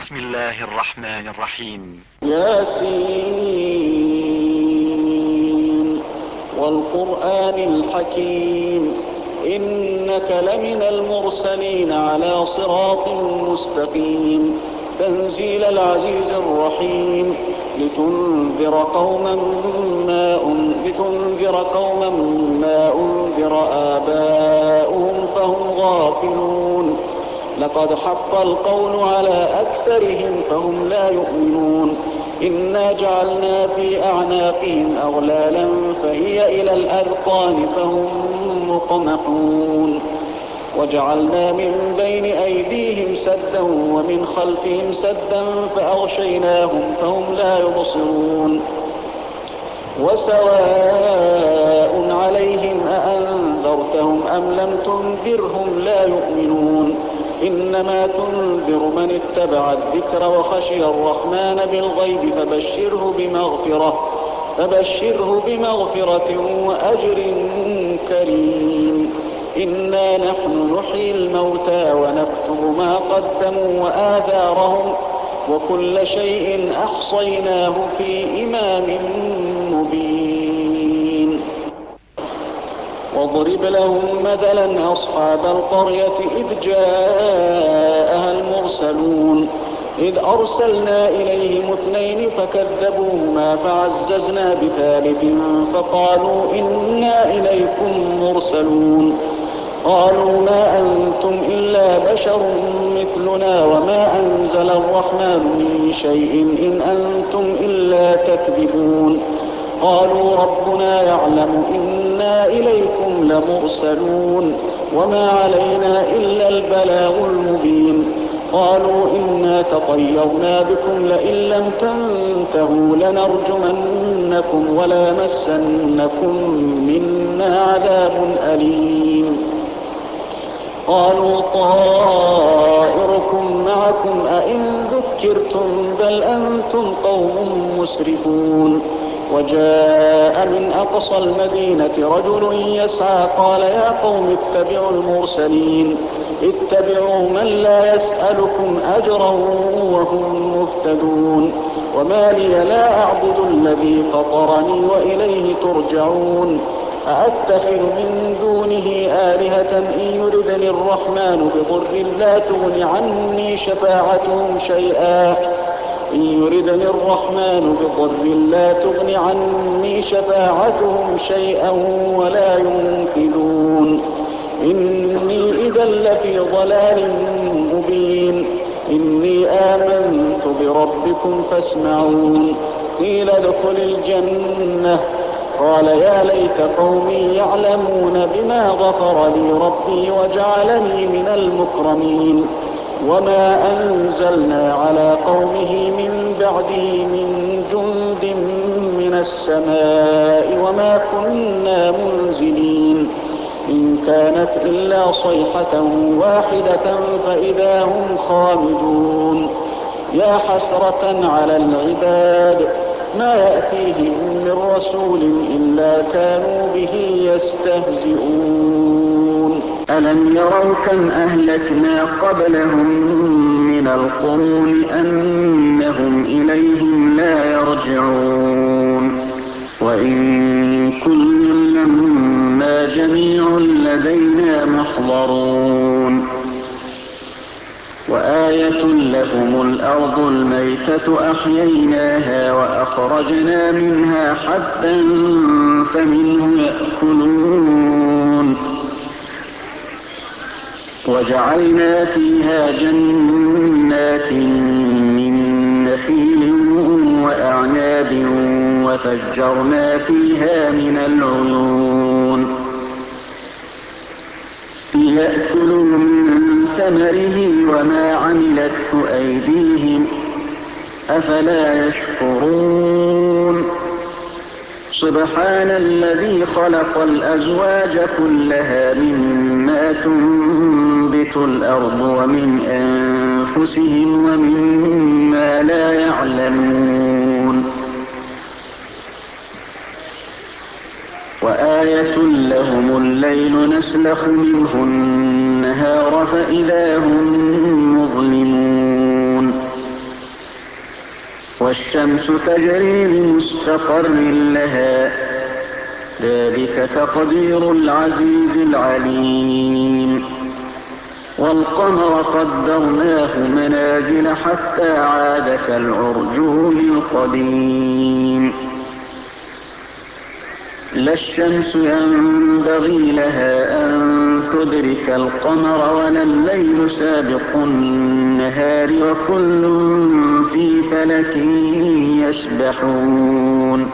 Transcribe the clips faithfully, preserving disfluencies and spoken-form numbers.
بسم الله الرحمن الرحيم. ياسين والقرآن الحكيم إنك لمن المرسلين على صراط مستقيم تنزيل العزيز الرحيم لتنذر قوما ما لتنذر قوما ما أنذر آباؤهم فهم غافلون لقد حق القول على أكثرهم فهم لا يؤمنون إنا جعلنا في أعناقهم أغلالا فهي إلى الأذقان فهم مقمحون وجعلنا من بين أيديهم سدا ومن خلفهم سدا فأغشيناهم فهم لا يبصرون وسواء عليهم أأنذرتهم أم لم تنذرهم لا يؤمنون إنما تنذر من اتبع الذكر وخشي الرحمن بالغيب فبشره بمغفرة فبشره بمغفرة وأجر كريم إنا نحن نحيي الموتى ونكتب ما قدموا وآثارهم وكل شيء أحصيناه في إمام مبين واضرب لهم مثلا أصحاب القرية إذ جاءها المرسلون إذ أرسلنا إليهم اثنين فكذبوهما فعززنا بثالث فقالوا إنا إليكم مرسلون قالوا ما أنتم إلا بشر مثلنا وما أنزل الرحمن من شيء إن أنتم إلا تكذبون قالوا ربنا يعلم إنا إليكم لمرسلون وما علينا إلا البلاغ المبين قالوا إنا تطيرنا بكم لئن لم تنتهوا لنرجمنكم وليمسنكم منا عذاب أليم قالوا طائركم معكم أئن ذكرتم بل أنتم قوم مسرفون وجاء من أقصى المدينة رجل يسعى قال يا قوم اتبعوا المرسلين اتبعوا من لا يسألكم أجرا وهم مهتدون وما لي لا أعبد الذي فطرني وإليه ترجعون أأتخذ من دونه آلهة إن يردني الرحمن بضر لا تغن عني شفاعتهم شيئا إن يردني الرحمن بضر لا تغن عني شفاعتهم شيئا ولا ينقذون إني إذا لفي ضلال مبين إني آمنت بربكم فاسمعون قيل ادخل الجنة قال يا ليت قومي يعلمون بما غفر لي ربي وجعلني من المكرمين وما أنزلنا على قومه من بعده من جند من السماء وما كنا منزلين إن كانت إلا صيحة واحدة فإذا هم خامدون يا حسرة على العباد ما يأتيهم من رسول إلا كانوا به يستهزئون ألم يروا كم أهلكنا قبلهم من القرون أنهم إليهم لا يرجعون وإن كل لما جميع لدينا محضرون وآية لهم الأرض الميتة أحييناها وأخرجنا منها حبا فمنه يأكلون وجعلنا فيها جنات من نخيل وأعناب وفجرنا فيها من العيون ليأكلوا من ثمره وما عملته أيديهم أفلا يشكرون سبحان الذي خلق الأزواج كلها مما تنبت الأرض ومن أنفسهم ومما لا يعلمون وآية لهم الليل نسلخ منه النهار فإذا هم مظلمون والشمس تجري لمستقر لها ذلك تقدير العزيز العليم والقمر قدرناه منازل حتى عاد كالعرجون القديم لا الشمس ينبغي لها أن تدرك القمر ولا الليل سابق النهار وكل في فلك يسبحون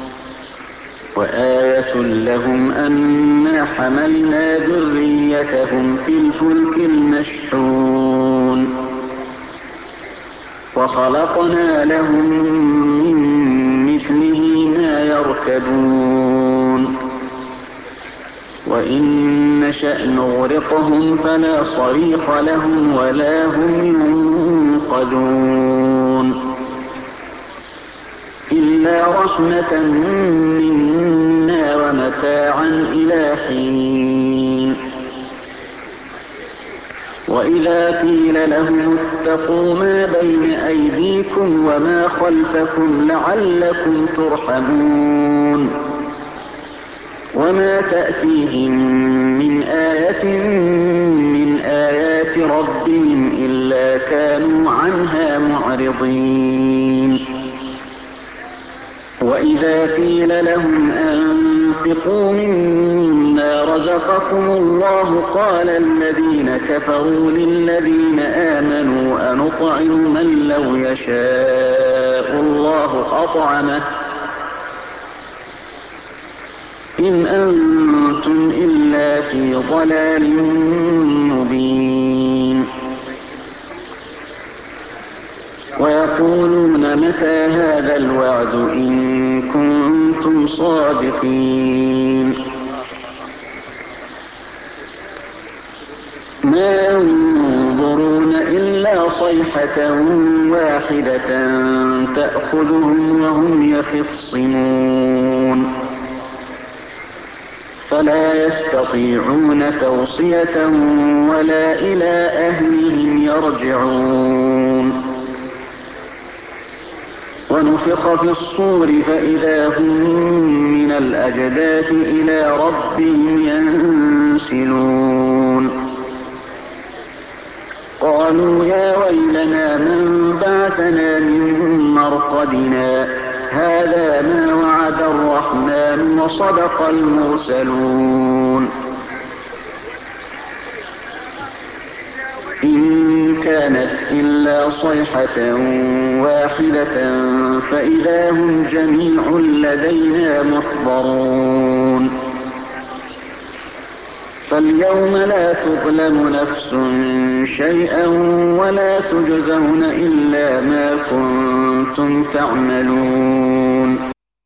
وآية لهم أنا حملنا ذريتهم في الفلك المشحون وخلقنا لهم من مثله ما يركبون وإن نشأ نغرقهم فلا صريخ لهم ولا هم ينقذون إلا رحمة منا ومتاعا إلى حين وإذا قيل لهم اتقوا ما بين أيديكم وما خلفكم لعلكم ترحمون وما تأتيهم من آية من آيات ربهم إلا كانوا عنها معرضين وإذا قيل لهم أنفقوا مما رزقكم الله قال الذين كفروا للذين آمنوا أنطعم من لو يشاء الله أطعمه إن أنتم إلا في ضلال مبين ويقولون متى هذا الوعد إن كنتم صادقين ما ينظرون إلا صيحة واحدة تأخذهم وهم يخصمون فلا يستطيعون توصية ولا إلى أهلهم يرجعون ونفخ في الصور فإذا هم من الأجداث إلى ربهم ينسلون قالوا يا ويلنا من بعثنا من مرقدنا هذا ما وعد الرحمن وصدق المرسلون إن كانت إلا صيحة واحدة فإذا هم جميع لدينا محضرون فاليوم لا تظلم نفس شيئا ولا تجزون إلا ما كنتم تعملون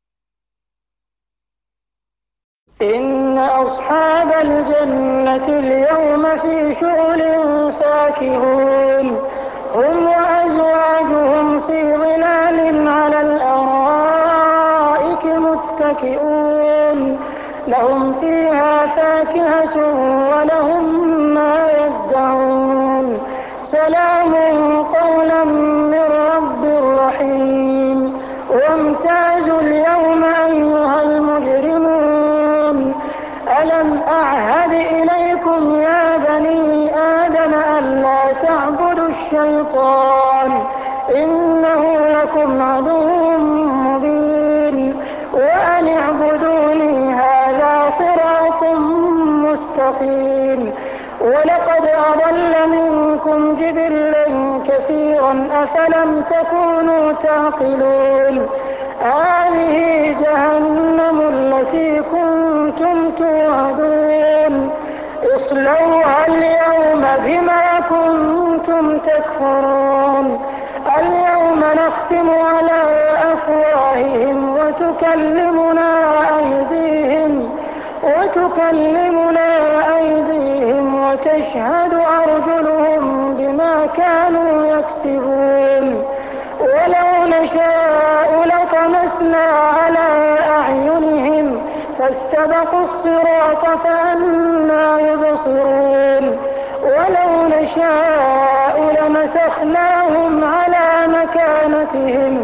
إن أصحاب الجنة اليوم في شغل فاكهون هم وأزواجهم في ظلال على الأرائك متكئون لهم فيها فاكهة ولهم ما يدعون سلام قولا من رب رحيم وامتازوا اليوم أيها المجرمون ألم أعهد إليكم يا بني آدم ألا تعبدوا الشيطان إنه لكم عدو مبين وأن اعبدوني هذا صراط مستقيم ولقد أضل منكم جبلا كثيرا أفلم تكونوا تعقلون هذه جهنم التي كنتم توعدون اصلوها اليوم بما كنتم تكفرون اليوم نختم على أفواههم وتكلمنا أيديهم وتكلمنا أيديهم وتشهد أرجلهم بما كانوا يكسبون ولو نشاء لطمسنا على أعينهم فاستبقوا الصراط فأنى يبصرون ولو نشاء لمسخناهم على مكانتهم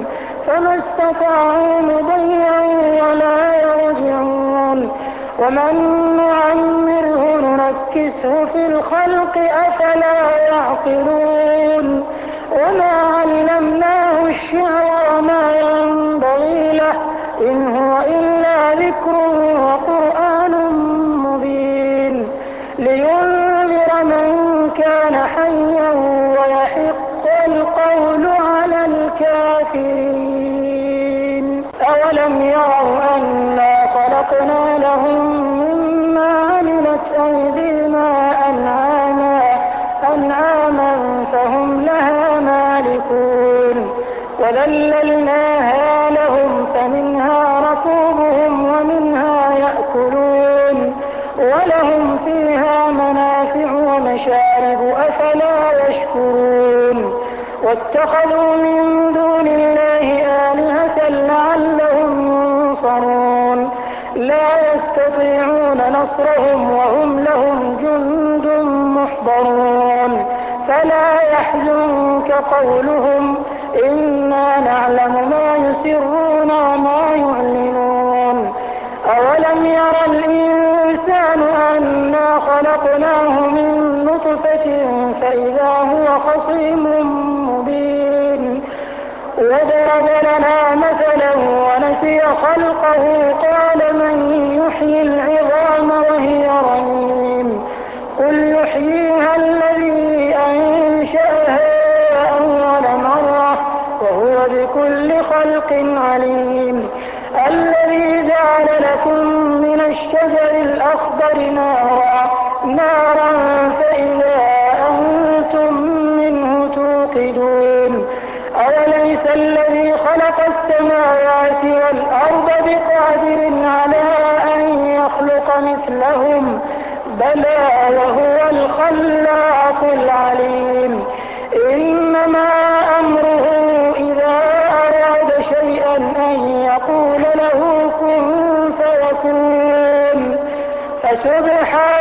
فما استطاعوا مضيا ولا يرجعون ومن نعمره ننكسه في الخلق أفلا يعقلون وما علمناه الشعر وما ينبغي له إن هو إلا ذكر وقرآن مبين لينذر من كان حيا ويحق القول على الكافرين أولم يروا أنا خلقنا لهم مما عملت أيدينا أنعاما أنعاما فهم لها مالكون وذللناها لهم فمنها ركوبهم ومنها يأكلون ولهم فيها منافع ومشارب أفلا يشكرون واتخذوا من دون الله آلهة لعلهم ينصرون لا يستطيعون نصرهم وهم لهم جند محضرون فلا يحزنك قولهم إنا نعلم ما يسرون وما يعلنون أولم ير الإنسان أنا خلقناه من نطفة فإذا هو خصيم مبين وضرب لنا مثلا ونسي خلقه قال من يحيي العظام وهي رميم قل يحييها الذي أنشأها أول مرة وهو بكل خلق عليم الذي جعل لكم من الشجر الأخضر نارا نارا فإذا أنتم منه توقدون أوليس الذي خلق السماوات والأرض بقادر على أن يخلق مثلهم بلى وهو الخلاق العليم إنما أمره إذا أراد شيئا أن يقول له كن فيكون فسبحان